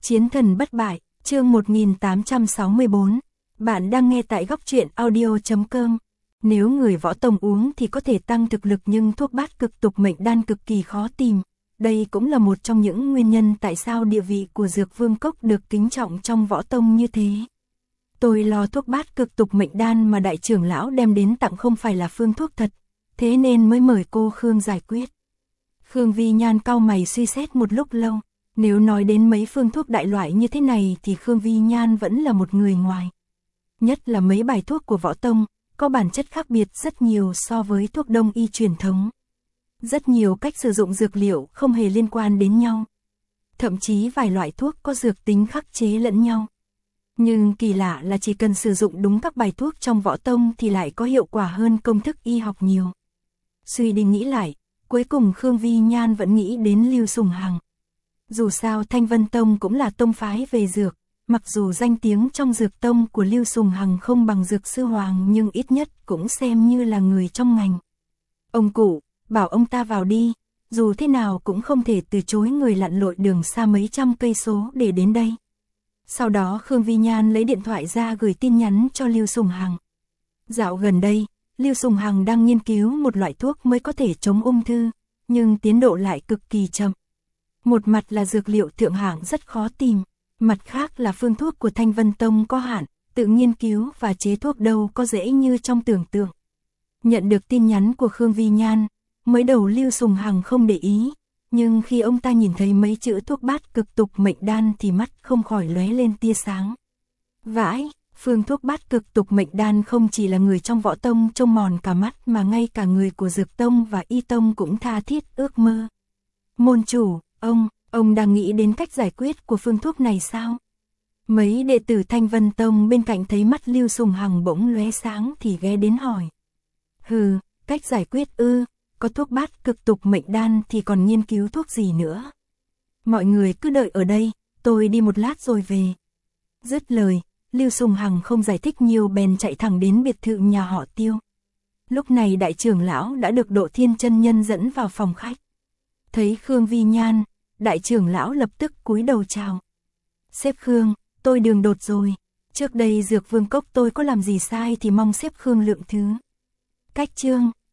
Chiến thần bất bại, chương 1864. Bạn đang nghe tại góc truyện audio.com. Nếu người võ tông uống thì có thể tăng thực lực, nhưng thuốc bát cực tục mệnh đan cực kỳ khó tìm. Đây cũng là một trong những nguyên nhân tại sao địa vị của Dược Vương Cốc được kính trọng trong võ tông như thế. Tôi lo thuốc bát cực tục mệnh đan mà đại trưởng lão đem đến tặng không phải là phương thuốc thật, thế nên mới mời cô Khương giải quyết. Khương Vi Nhan cau mày suy xét một lúc lâu. Nếu nói đến mấy phương thuốc đại loại như thế này thì Khương Vi Nhan vẫn là một người ngoài. Nhất là mấy bài thuốc của võ tông, có bản chất khác biệt rất nhiều so với thuốc đông y truyền thống. Rất nhiều cách sử dụng dược liệu không hề liên quan đến nhau. Thậm chí vài loại thuốc có dược tính khắc chế lẫn nhau. Nhưng kỳ lạ là chỉ cần sử dụng đúng các bài thuốc trong võ tông thì lại có hiệu quả hơn công thức y học nhiều. Suy đi nghĩ lại, cuối cùng Khương Vi Nhan vẫn nghĩ đến Lưu Sùng Hằng. Dù sao Thanh Vân Tông cũng là tông phái về dược, mặc dù danh tiếng trong dược tông của Lưu Sùng Hằng không bằng Dược Sư Hoàng nhưng ít nhất cũng xem như là người trong ngành. Ông cụ, bảo ông ta vào đi, dù thế nào cũng không thể từ chối người lặn lội đường xa mấy trăm cây số để đến đây. Sau đó Khương Vi Nhan lấy điện thoại ra gửi tin nhắn cho Lưu Sùng Hằng. Dạo gần đây, Lưu Sùng Hằng đang nghiên cứu một loại thuốc mới có thể chống ung thư, nhưng tiến độ lại cực kỳ chậm. Một mặt là dược liệu thượng hạng rất khó tìm, mặt khác là phương thuốc của Thanh Vân Tông có hạn, tự nghiên cứu và chế thuốc đâu có dễ như trong tưởng tượng. Nhận được tin nhắn của Khương Vi Nhan, mới đầu Lưu Sùng Hằng không để ý, nhưng khi ông ta nhìn thấy mấy chữ thuốc bát cực tục mệnh đan thì mắt không khỏi lóe lên tia sáng. Vãi, phương thuốc bát cực tục mệnh đan không chỉ là người trong võ tông trông mòn cả mắt mà ngay cả người của dược tông và y tông cũng tha thiết ước mơ. Môn chủ, ông đang nghĩ đến cách giải quyết của phương thuốc này sao? Mấy đệ tử Thanh Vân Tông bên cạnh thấy mắt Lưu Sùng Hằng bỗng lóe sáng thì ghé đến hỏi. Hừ, cách giải quyết ư, có thuốc bát cực tục mệnh đan thì còn nghiên cứu thuốc gì nữa. Mọi người cứ đợi ở đây, tôi đi một lát rồi về. Dứt lời, Lưu Sùng Hằng không giải thích nhiều bèn chạy thẳng đến biệt thự nhà họ Tiêu. Lúc này đại trưởng lão đã được Độ Thiên chân nhân dẫn vào phòng khách. Thấy Khương Vi Nhan, đại trưởng lão lập tức cúi đầu chào. Sếp Khương, tôi đường đột rồi. Trước đây Dược Vương Cốc tôi có làm gì sai thì mong sếp Khương lượng thứ. Cách chương